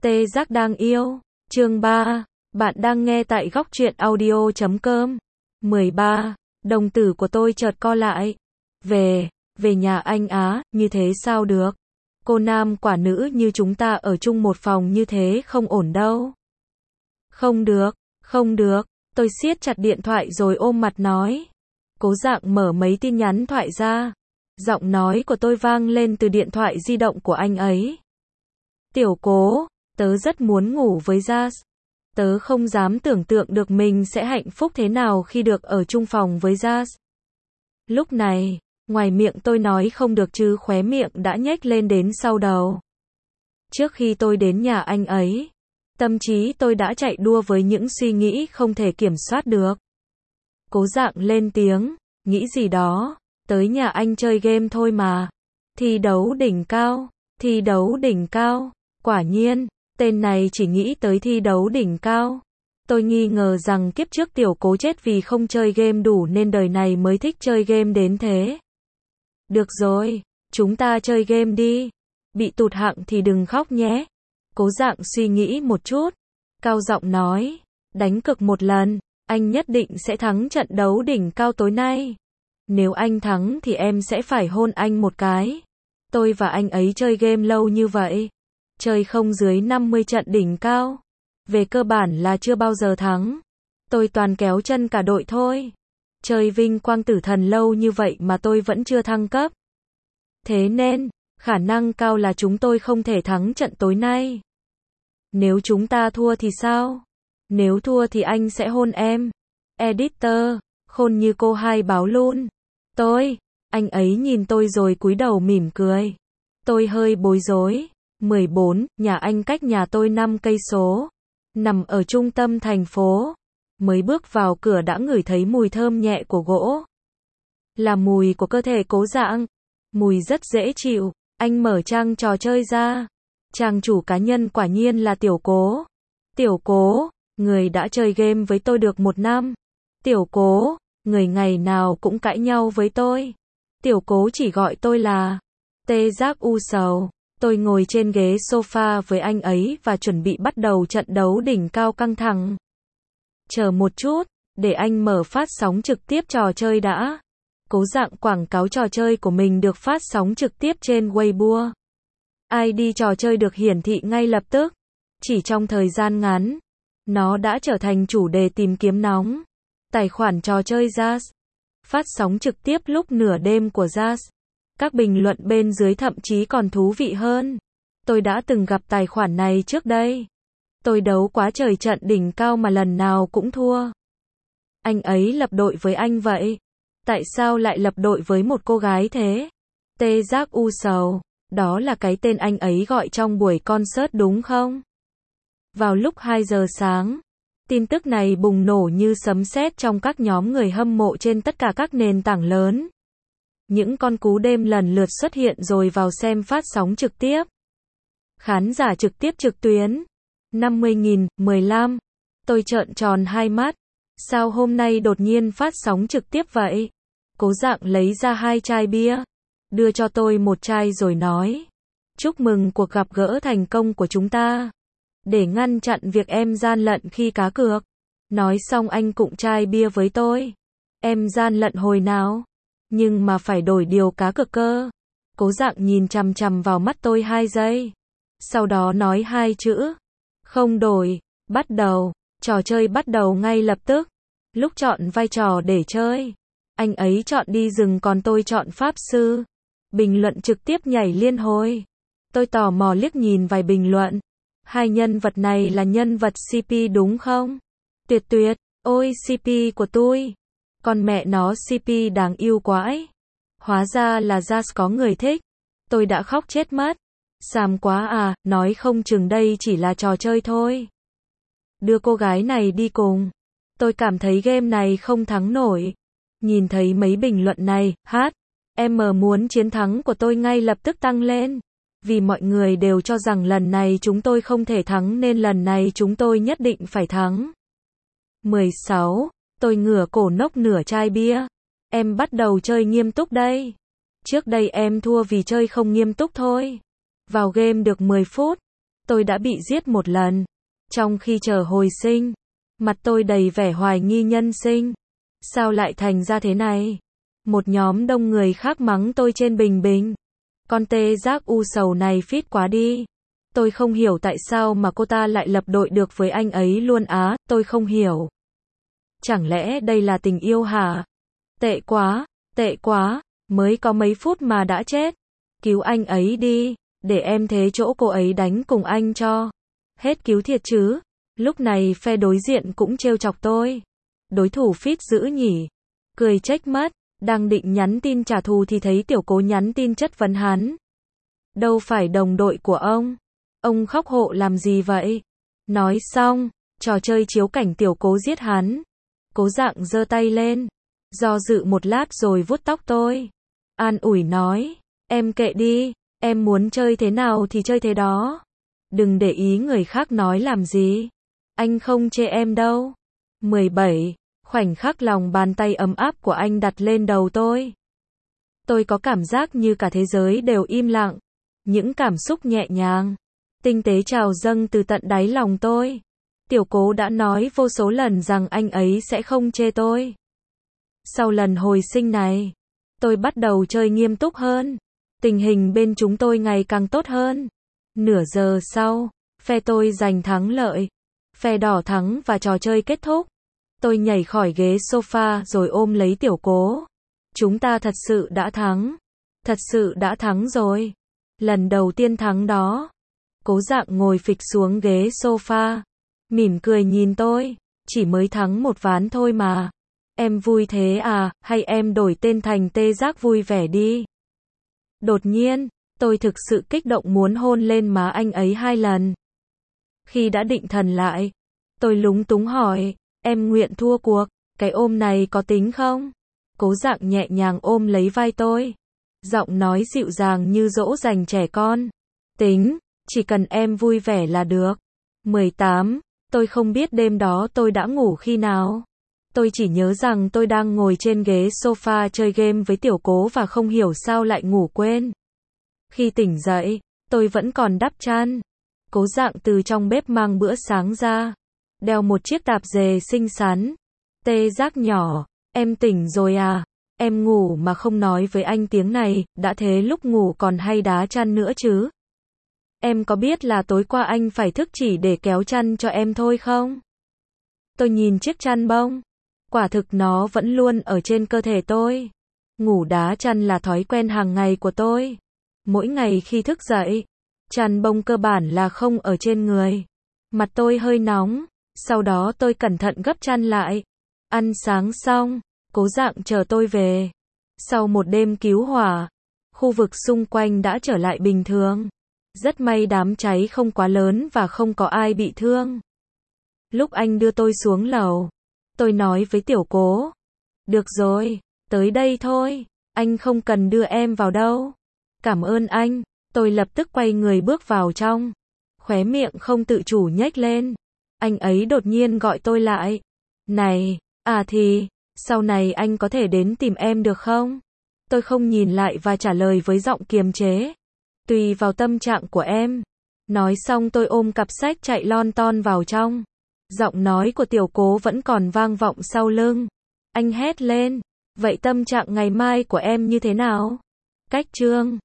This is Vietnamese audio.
Tê Giác đang yêu. Chương 3. Bạn đang nghe tại góc truyện audio.com. 13. Đồng tử của tôi chợt co lại. Về nhà anh á, như thế sao được? Cô nam quả nữ như chúng ta ở chung một phòng như thế không ổn đâu. Không được, tôi siết chặt điện thoại rồi ôm mặt nói. Cố Dạng mở mấy tin nhắn thoại ra. Giọng nói của tôi vang lên từ điện thoại di động của anh ấy. Tiểu Cố, tớ rất muốn ngủ với Jazz. Tớ không dám tưởng tượng được mình sẽ hạnh phúc thế nào khi được ở chung phòng với Jazz. Lúc này, ngoài miệng tôi nói không được chứ khóe miệng đã nhếch lên đến sau đầu. Trước khi tôi đến nhà anh ấy, tâm trí tôi đã chạy đua với những suy nghĩ không thể kiểm soát được. Cố Dạng lên tiếng, nghĩ gì đó, tới nhà anh chơi game thôi mà. Thi đấu đỉnh cao, quả nhiên, tên này chỉ nghĩ tới thi đấu đỉnh cao. Tôi nghi ngờ rằng kiếp trước Tiểu Cố chết vì không chơi game đủ nên đời này mới thích chơi game đến thế. Được rồi, chúng ta chơi game đi. Bị tụt hạng thì đừng khóc nhé. Cố Dạng suy nghĩ một chút, cao giọng nói, đánh cược một lần, anh nhất định sẽ thắng trận đấu đỉnh cao tối nay. Nếu anh thắng thì em sẽ phải hôn anh một cái. Tôi và anh ấy chơi game lâu như vậy, chơi không dưới 50 trận đỉnh cao. Về cơ bản là chưa bao giờ thắng. Tôi toàn kéo chân cả đội thôi. Chơi Vinh Quang Tử Thần lâu như vậy mà tôi vẫn chưa thăng cấp. Thế nên, khả năng cao là chúng tôi không thể thắng trận tối nay. Nếu chúng ta thua thì sao? Nếu thua thì anh sẽ hôn em. Editor, khôn như cô hai báo luôn. Anh ấy nhìn tôi rồi cúi đầu mỉm cười. Tôi hơi bối rối. 14, nhà anh cách nhà tôi 5 cây số. Nằm ở trung tâm thành phố. Mới bước vào cửa đã ngửi thấy mùi thơm nhẹ của gỗ. Là mùi của cơ thể Cố Dạng. Mùi rất dễ chịu. Anh mở trang trò chơi ra. Trang chủ cá nhân quả nhiên là Tiểu Cố. Tiểu Cố, người đã chơi game với tôi được 1 năm. Tiểu Cố, người ngày nào cũng cãi nhau với tôi. Tiểu Cố chỉ gọi tôi là Tê Giác u sầu. Tôi ngồi trên ghế sofa với anh ấy và chuẩn bị bắt đầu trận đấu đỉnh cao căng thẳng. Chờ một chút, để anh mở phát sóng trực tiếp trò chơi đã. Cố Dạng quảng cáo trò chơi của mình được phát sóng trực tiếp trên Weibo. ID trò chơi được hiển thị ngay lập tức. Chỉ trong thời gian ngắn, nó đã trở thành chủ đề tìm kiếm nóng. Tài khoản trò chơi Jazz. Phát sóng trực tiếp lúc nửa đêm của Jazz. Các bình luận bên dưới thậm chí còn thú vị hơn. Tôi đã từng gặp tài khoản này trước đây. Tôi đấu quá trời trận đỉnh cao mà lần nào cũng thua. Anh ấy lập đội với anh vậy. Tại sao lại lập đội với một cô gái thế? Tê Giác u sầu. Đó là cái tên anh ấy gọi trong buổi concert đúng không? Vào lúc 2 giờ sáng, tin tức này bùng nổ như sấm sét trong các nhóm người hâm mộ trên tất cả các nền tảng lớn. Những con cú đêm lần lượt xuất hiện rồi vào xem phát sóng trực tiếp. Khán giả trực tiếp trực tuyến. 50.000, 15. Tôi trợn tròn hai mắt. Sao hôm nay đột nhiên phát sóng trực tiếp vậy? Cố Dạng lấy ra 2 chai bia. Đưa cho tôi 1 chai rồi nói. Chúc mừng cuộc gặp gỡ thành công của chúng ta. Để ngăn chặn việc em gian lận khi cá cược. Nói xong anh cụng chai bia với tôi. Em gian lận hồi nào? Nhưng mà phải đổi điều cá cược cơ. Cố Dạng nhìn chằm chằm vào mắt tôi 2 giây. Sau đó nói 2 chữ. Không đổi. Bắt đầu. Trò chơi bắt đầu ngay lập tức. Lúc chọn vai trò để chơi, anh ấy chọn đi rừng còn tôi chọn pháp sư. Bình luận trực tiếp nhảy liên hồi. Tôi tò mò liếc nhìn vài bình luận. 2 nhân vật này là nhân vật CP đúng không? Tuyệt, ôi CP của tôi. Con mẹ nó CP đáng yêu quá ấy. Hóa ra là Jazz có người thích. Tôi đã khóc chết mất. Xàm quá à, nói không chừng đây chỉ là trò chơi thôi. Đưa cô gái này đi cùng. Tôi cảm thấy game này không thắng nổi. Nhìn thấy mấy bình luận này, em muốn chiến thắng của tôi ngay lập tức tăng lên. Vì mọi người đều cho rằng lần này chúng tôi không thể thắng nên lần này chúng tôi nhất định phải thắng. 16. Tôi ngửa cổ nốc nửa chai bia. Em bắt đầu chơi nghiêm túc đây. Trước đây em thua vì chơi không nghiêm túc thôi. Vào game được 10 phút. Tôi đã bị giết một lần. Trong khi chờ hồi sinh, mặt tôi đầy vẻ hoài nghi nhân sinh. Sao lại thành ra thế này? Một nhóm đông người khác mắng tôi trên bình bình. Con tê giác u sầu này phít quá đi. Tôi không hiểu tại sao mà cô ta lại lập đội được với anh ấy luôn á, tôi không hiểu. Chẳng lẽ đây là tình yêu hả? Tệ quá, mới có mấy phút mà đã chết. Cứu anh ấy đi, để em thế chỗ cô ấy đánh cùng anh cho. Hết cứu thiệt chứ. Lúc này phe đối diện cũng trêu chọc tôi. Đối thủ phít dữ nhỉ. Cười trách mất, đang định nhắn tin trả thù thì thấy Tiểu Cố nhắn tin chất vấn hắn. Đâu phải đồng đội của ông khóc hộ làm gì vậy? Nói xong, trò chơi chiếu cảnh Tiểu Cố giết hắn. Cố Dạng giơ tay lên, do dự một lát rồi vuốt tóc tôi. An ủi nói, em kệ đi, em muốn chơi thế nào thì chơi thế đó. Đừng để ý người khác nói làm gì. Anh không chê em đâu. 17. Khoảnh khắc lòng bàn tay ấm áp của anh đặt lên đầu tôi. Tôi có cảm giác như cả thế giới đều im lặng. Những cảm xúc nhẹ nhàng, tinh tế trào dâng từ tận đáy lòng tôi. Tiểu Cố đã nói vô số lần rằng anh ấy sẽ không chê tôi. Sau lần hồi sinh này, tôi bắt đầu chơi nghiêm túc hơn. Tình hình bên chúng tôi ngày càng tốt hơn. Nửa giờ sau, phe tôi giành thắng lợi. Phe đỏ thắng và trò chơi kết thúc. Tôi nhảy khỏi ghế sofa rồi ôm lấy Tiểu Cố. Chúng ta thật sự đã thắng. Thật sự đã thắng rồi. Lần đầu tiên thắng đó. Cố Dạng ngồi phịch xuống ghế sofa. Mỉm cười nhìn tôi. Chỉ mới thắng một ván thôi mà. Em vui thế à, hay em đổi tên thành Tê Giác vui vẻ đi. Đột nhiên, tôi thực sự kích động muốn hôn lên má anh ấy 2 lần. Khi đã định thần lại, tôi lúng túng hỏi, em nguyện thua cuộc, cái ôm này có tính không? Cố Dạng nhẹ nhàng ôm lấy vai tôi. Giọng nói dịu dàng như dỗ dành trẻ con. Tính, chỉ cần em vui vẻ là được. 18. Tôi không biết đêm đó tôi đã ngủ khi nào. Tôi chỉ nhớ rằng tôi đang ngồi trên ghế sofa chơi game với Tiểu Cố và không hiểu sao lại ngủ quên. Khi tỉnh dậy, tôi vẫn còn đắp chăn. Cố Dạng từ trong bếp mang bữa sáng ra. Đeo một chiếc tạp dề xinh xắn. Tê Giác nhỏ, em tỉnh rồi à? Em ngủ mà không nói với anh tiếng này, đã thế lúc ngủ còn hay đá chăn nữa chứ? Em có biết là tối qua anh phải thức chỉ để kéo chăn cho em thôi không? Tôi nhìn chiếc chăn bông. Quả thực nó vẫn luôn ở trên cơ thể tôi. Ngủ đá chăn là thói quen hàng ngày của tôi. Mỗi ngày khi thức dậy, chăn bông cơ bản là không ở trên người. Mặt tôi hơi nóng, sau đó tôi cẩn thận gấp chăn lại. Ăn sáng xong, Cố Dạng chờ tôi về. Sau một đêm cứu hỏa, khu vực xung quanh đã trở lại bình thường. Rất may đám cháy không quá lớn và không có ai bị thương. Lúc anh đưa tôi xuống lầu, tôi nói với Tiểu Cố. Được rồi, tới đây thôi, anh không cần đưa em vào đâu. Cảm ơn anh, tôi lập tức quay người bước vào trong. Khóe miệng không tự chủ nhếch lên. Anh ấy đột nhiên gọi tôi lại. Này, thì, sau này anh có thể đến tìm em được không? Tôi không nhìn lại và trả lời với giọng kiềm chế. Tùy vào tâm trạng của em. Nói xong tôi ôm cặp sách chạy lon ton vào trong. Giọng nói của Tiểu Cố vẫn còn vang vọng sau lưng. Anh hét lên. Vậy tâm trạng ngày mai của em như thế nào? Cách chương